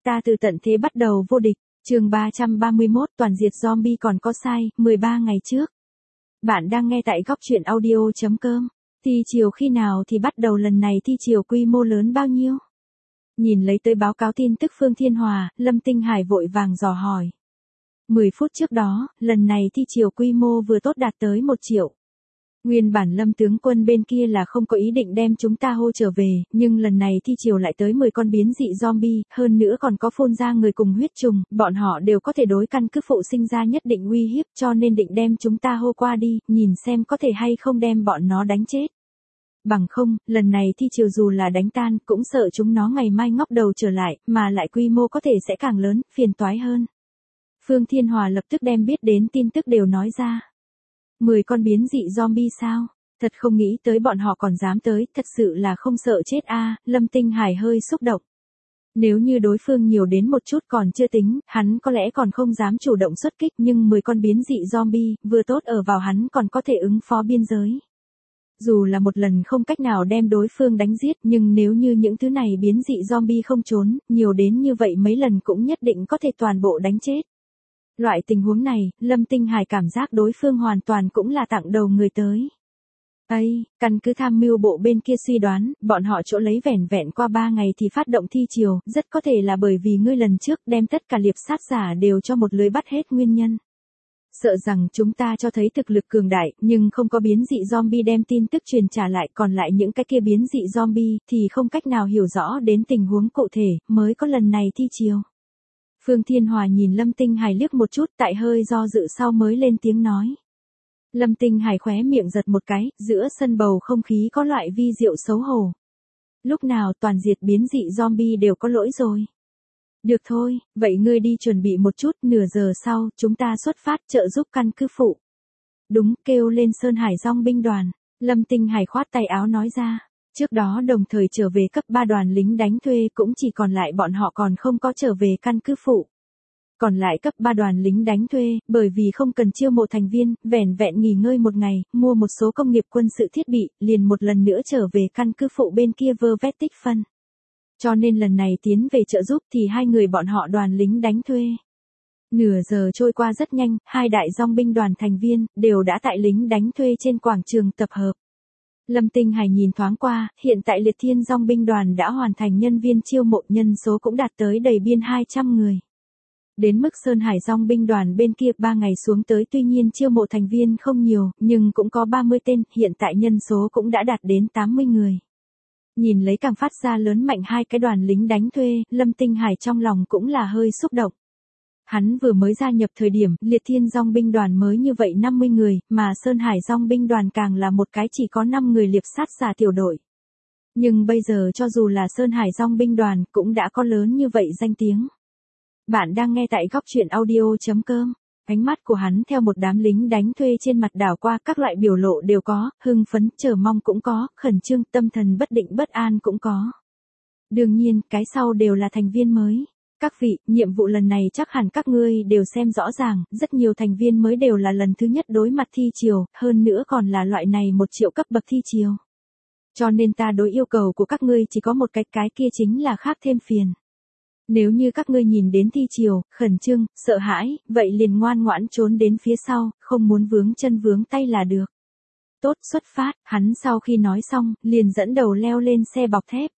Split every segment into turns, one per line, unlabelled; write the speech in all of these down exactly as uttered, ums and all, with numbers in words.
Ta từ tận thế bắt đầu vô địch, chương ba trăm ba mươi mốt toàn diệt zombie còn có sai, mười ba ngày trước. Bạn đang nghe tại góc truyện audio chấm com. Thi chiều khi nào thì bắt đầu, lần này thi chiều quy mô lớn bao nhiêu? Nhìn lấy tới báo cáo tin tức Phương Thiên Hòa, Lâm Tinh Hải vội vàng dò hỏi. mười phút trước đó, lần này thi chiều quy mô vừa tốt đạt tới một triệu. Nguyên bản Lâm tướng quân bên kia là không có ý định đem chúng ta hô trở về, nhưng lần này thi chiều lại tới mười con biến dị zombie, hơn nữa còn có phun ra người cùng huyết trùng, bọn họ đều có thể đối căn cứ phụ sinh ra nhất định uy hiếp, cho nên định đem chúng ta hô qua đi, nhìn xem có thể hay không đem bọn nó đánh chết. Bằng không, lần này thi chiều dù là đánh tan, cũng sợ chúng nó ngày mai ngóc đầu trở lại, mà lại quy mô có thể sẽ càng lớn, phiền toái hơn. Phương Thiên Hòa lập tức đem biết đến tin tức đều nói ra. mười con biến dị zombie sao? Thật không nghĩ tới bọn họ còn dám tới, thật sự là không sợ chết a. Lâm Tinh Hải hơi xúc động. Nếu như đối phương nhiều đến một chút còn chưa tính, hắn có lẽ còn không dám chủ động xuất kích, nhưng mười con biến dị zombie, vừa tốt ở vào hắn còn có thể ứng phó biên giới. Dù là một lần không cách nào đem đối phương đánh giết, nhưng nếu như những thứ này biến dị zombie không trốn, nhiều đến như vậy mấy lần cũng nhất định có thể toàn bộ đánh chết. Loại tình huống này, Lâm Tinh Hải cảm giác đối phương hoàn toàn cũng là tặng đầu người tới. Ây, căn cứ tham mưu bộ bên kia suy đoán, bọn họ chỗ lấy vẻn vẹn qua ba ngày thì phát động thi chiều, rất có thể là bởi vì ngươi lần trước đem tất cả liệp sát giả đều cho một lưới bắt hết nguyên nhân. Sợ rằng chúng ta cho thấy thực lực cường đại, nhưng không có biến dị zombie đem tin tức truyền trả lại, còn lại những cái kia biến dị zombie thì không cách nào hiểu rõ đến tình huống cụ thể, mới có lần này thi chiều. Phương Thiên Hòa nhìn Lâm Tinh Hải liếc một chút, tại hơi do dự sau mới lên tiếng nói. Lâm Tinh Hải khóe miệng giật một cái, giữa sân bầu không khí có loại vi diệu xấu hổ. Lúc nào toàn diệt biến dị zombie đều có lỗi rồi. Được thôi, vậy ngươi đi chuẩn bị một chút, nửa giờ sau, chúng ta xuất phát trợ giúp căn cứ phụ. Đúng, kêu lên Sơn Hải Dong binh đoàn. Lâm Tinh Hải khoát tay áo nói ra. Trước đó đồng thời trở về cấp ba đoàn lính đánh thuê cũng chỉ còn lại bọn họ còn không có trở về căn cứ phụ. Còn lại cấp ba đoàn lính đánh thuê, bởi vì không cần chiêu mộ thành viên, vẻn vẹn nghỉ ngơi một ngày, mua một số công nghiệp quân sự thiết bị, liền một lần nữa trở về căn cứ phụ bên kia vơ vét tích phân. Cho nên lần này tiến về trợ giúp thì hai người bọn họ đoàn lính đánh thuê. Nửa giờ trôi qua rất nhanh, hai đại dong binh đoàn thành viên, đều đã tại lính đánh thuê trên quảng trường tập hợp. Lâm Tinh Hải nhìn thoáng qua, hiện tại Liệt Thiên Dong binh đoàn đã hoàn thành nhân viên chiêu mộ, nhân số cũng đạt tới đầy biên hai trăm người. Đến mức Sơn Hải Dong binh đoàn bên kia ba ngày xuống tới tuy nhiên chiêu mộ thành viên không nhiều, nhưng cũng có ba mươi tên, hiện tại nhân số cũng đã đạt đến tám mươi người. Nhìn lấy càng phát ra lớn mạnh hai cái đoàn lính đánh thuê, Lâm Tinh Hải trong lòng cũng là hơi xúc động. Hắn vừa mới gia nhập thời điểm, Liệt Thiên Dong binh đoàn mới như vậy năm mươi người, mà Sơn Hải Dong binh đoàn càng là một cái chỉ có năm người liệp sát giả tiểu đội. Nhưng bây giờ cho dù là Sơn Hải Dong binh đoàn cũng đã có lớn như vậy danh tiếng. Bạn đang nghe tại góc truyện audio chấm com. Ánh mắt của hắn theo một đám lính đánh thuê trên mặt đảo qua, các loại biểu lộ đều có, hưng phấn, chờ mong cũng có, khẩn trương, tâm thần bất định bất an cũng có. Đương nhiên, cái sau đều là thành viên mới. Các vị, nhiệm vụ lần này chắc hẳn các ngươi đều xem rõ ràng, rất nhiều thành viên mới đều là lần thứ nhất đối mặt thi chiều, hơn nữa còn là loại này một triệu cấp bậc thi chiều. Cho nên ta đối yêu cầu của các ngươi chỉ có một cái, cái kia chính là khác thêm phiền. Nếu như các ngươi nhìn đến thi chiều, khẩn trương, sợ hãi, vậy liền ngoan ngoãn trốn đến phía sau, không muốn vướng chân vướng tay là được. Tốt, xuất phát, hắn sau khi nói xong, liền dẫn đầu leo lên xe bọc thép.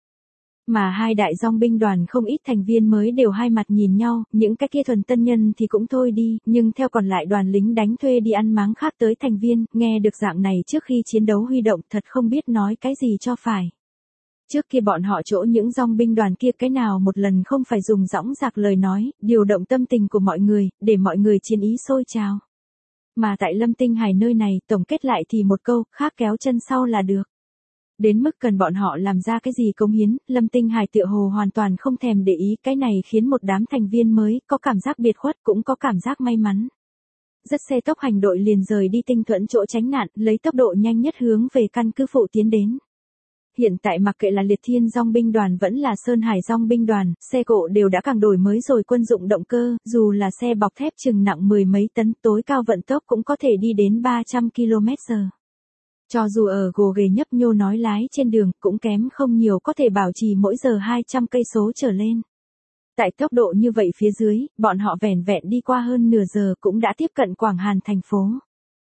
Mà hai đại dong binh đoàn không ít thành viên mới đều hai mặt nhìn nhau, những cái kia thuần tân nhân thì cũng thôi đi, nhưng theo còn lại đoàn lính đánh thuê đi ăn máng khác tới thành viên, nghe được dạng này trước khi chiến đấu huy động thật không biết nói cái gì cho phải. Trước kia bọn họ chỗ những dong binh đoàn kia cái nào một lần không phải dùng dõng dạc lời nói, điều động tâm tình của mọi người, để mọi người chiến ý sôi trào. Mà tại Lâm Tinh Hải nơi này, tổng kết lại thì một câu, khác kéo chân sau là được. Đến mức cần bọn họ làm ra cái gì cống hiến, Lâm Tinh Hải tựa hồ hoàn toàn không thèm để ý, cái này khiến một đám thành viên mới, có cảm giác biệt khuất cũng có cảm giác may mắn. Rất xe tốc hành đội liền rời đi tinh thuẫn chỗ tránh nạn, lấy tốc độ nhanh nhất hướng về căn cứ phụ tiến đến. Hiện tại mặc kệ là Liệt Thiên Dong binh đoàn vẫn là Sơn Hải Dong binh đoàn, xe cộ đều đã càng đổi mới rồi quân dụng động cơ, dù là xe bọc thép chừng nặng mười mấy tấn, tối cao vận tốc cũng có thể đi đến ba trăm ki lô mét giờ. Cho dù ở gồ ghề nhấp nhô nói lái trên đường, cũng kém không nhiều, có thể bảo trì mỗi giờ hai trăm cây số trở lên. Tại tốc độ như vậy phía dưới, bọn họ vẻn vẹn đi qua hơn nửa giờ cũng đã tiếp cận Quảng Hàn thành phố.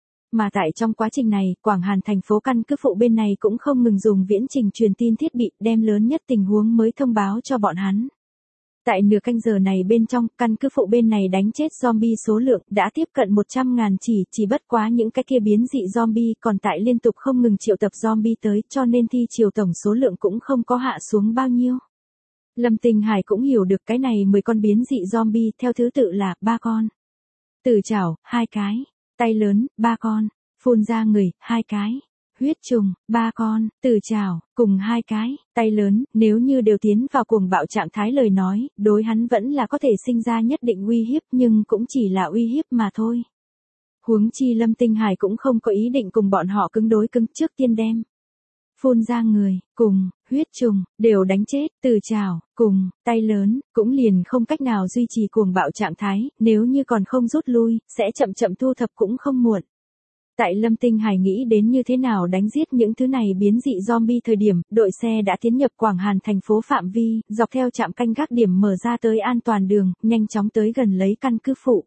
Mà tại trong quá trình này, Quảng Hàn thành phố căn cứ phụ bên này cũng không ngừng dùng viễn trình truyền tin thiết bị đem lớn nhất tình huống mới thông báo cho bọn hắn. Tại nửa canh giờ này bên trong, căn cứ phụ bên này đánh chết zombie số lượng đã tiếp cận một trăm ngàn chỉ, chỉ bất quá những cái kia biến dị zombie còn tại liên tục không ngừng triệu tập zombie tới, cho nên thi chiều tổng số lượng cũng không có hạ xuống bao nhiêu. Lâm Tinh Hải cũng hiểu được cái này mười con biến dị zombie theo thứ tự là ba con. Tử trảo, hai cái. Tay lớn, ba con. Phun ra người, hai cái. Huyết trùng, ba con. Tử trảo, cùng hai cái. Tay lớn, nếu như đều tiến vào cuồng bạo trạng thái lời nói, đối hắn vẫn là có thể sinh ra nhất định uy hiếp nhưng cũng chỉ là uy hiếp mà thôi. Huống chi Lâm Tinh Hải cũng không có ý định cùng bọn họ cứng đối cứng, trước tiên đem phun ra người, cùng, huyết trùng, đều đánh chết, tử trảo, cùng, tay lớn, cũng liền không cách nào duy trì cuồng bạo trạng thái, nếu như còn không rút lui, sẽ chậm chậm thu thập cũng không muộn. Tại Lâm Tinh Hải nghĩ đến như thế nào đánh giết những thứ này biến dị zombie thời điểm, đội xe đã tiến nhập Quảng Hàn thành phố phạm vi, dọc theo trạm canh gác điểm mở ra tới an toàn đường, nhanh chóng tới gần lấy căn cứ phụ.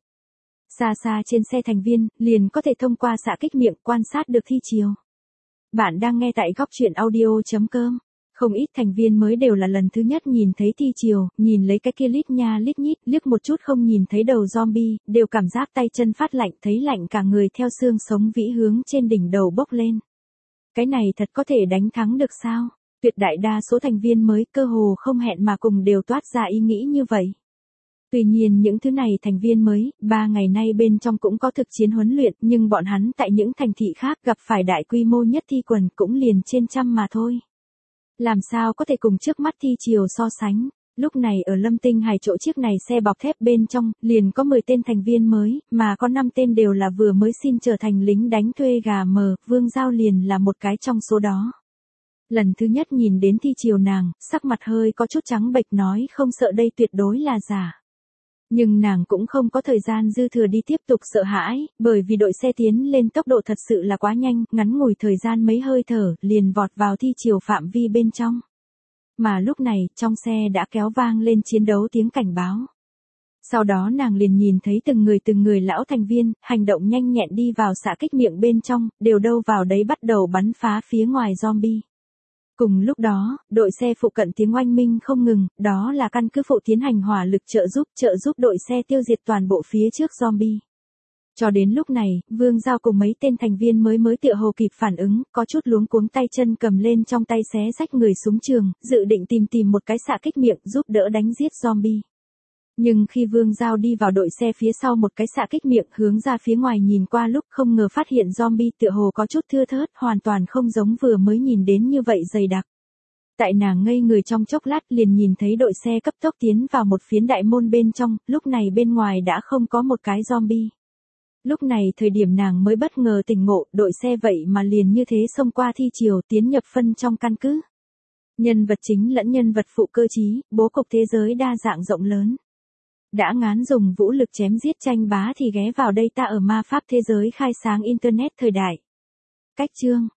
Xa xa trên xe thành viên, liền có thể thông qua xạ kích miệng quan sát được thi chiều. Bạn đang nghe tại góc truyện audio chấm com. Không ít thành viên mới đều là lần thứ nhất nhìn thấy thi chiều, nhìn lấy cái kia lít nha lít nhít, liếc một chút không nhìn thấy đầu zombie, đều cảm giác tay chân phát lạnh, thấy lạnh cả người theo xương sống vĩ hướng trên đỉnh đầu bốc lên. Cái này thật có thể đánh thắng được sao? Tuyệt đại đa số thành viên mới cơ hồ không hẹn mà cùng đều toát ra ý nghĩ như vậy. Tuy nhiên những thứ này thành viên mới, ba ngày nay bên trong cũng có thực chiến huấn luyện, nhưng bọn hắn tại những thành thị khác gặp phải đại quy mô nhất thi quần cũng liền trên trăm mà thôi. Làm sao có thể cùng trước mắt thi chiều so sánh, lúc này ở Lâm Tinh Hải chỗ chiếc này xe bọc thép bên trong, liền có mười tên thành viên mới, mà có năm tên đều là vừa mới xin trở thành lính đánh thuê gà mờ, Vương Giao liền là một cái trong số đó. Lần thứ nhất nhìn đến thi chiều nàng, sắc mặt hơi có chút trắng bệch nói không sợ đây tuyệt đối là giả. Nhưng nàng cũng không có thời gian dư thừa đi tiếp tục sợ hãi, bởi vì đội xe tiến lên tốc độ thật sự là quá nhanh, ngắn ngủi thời gian mấy hơi thở, liền vọt vào thi chiều phạm vi bên trong. Mà lúc này, trong xe đã kéo vang lên chiến đấu tiếng cảnh báo. Sau đó nàng liền nhìn thấy từng người từng người lão thành viên, hành động nhanh nhẹn đi vào xạ kích miệng bên trong, đều đâu vào đấy bắt đầu bắn phá phía ngoài zombie. Cùng lúc đó, đội xe phụ cận tiếng oanh minh không ngừng, đó là căn cứ phụ tiến hành hỏa lực trợ giúp, trợ giúp đội xe tiêu diệt toàn bộ phía trước zombie. Cho đến lúc này, Vương Giao cùng mấy tên thành viên mới mới tựa hồ kịp phản ứng, có chút luống cuống tay chân cầm lên trong tay xé rách người súng trường, dự định tìm tìm một cái xạ kích miệng giúp đỡ đánh giết zombie. Nhưng khi Vương Giao đi vào đội xe phía sau một cái xạ kích miệng hướng ra phía ngoài nhìn qua lúc không ngờ phát hiện zombie tựa hồ có chút thưa thớt, hoàn toàn không giống vừa mới nhìn đến như vậy dày đặc. Tại nàng ngây người trong chốc lát liền nhìn thấy đội xe cấp tốc tiến vào một phiến đại môn bên trong, lúc này bên ngoài đã không có một cái zombie. Lúc này thời điểm nàng mới bất ngờ tỉnh ngộ, đội xe vậy mà liền như thế xông qua thi chiều tiến nhập phân trong căn cứ. Nhân vật chính lẫn nhân vật phụ cơ trí, bố cục thế giới đa dạng rộng lớn. Đã ngán dùng vũ lực chém giết tranh bá thì ghé vào đây ta ở ma pháp thế giới khai sáng internet thời đại. Cách chương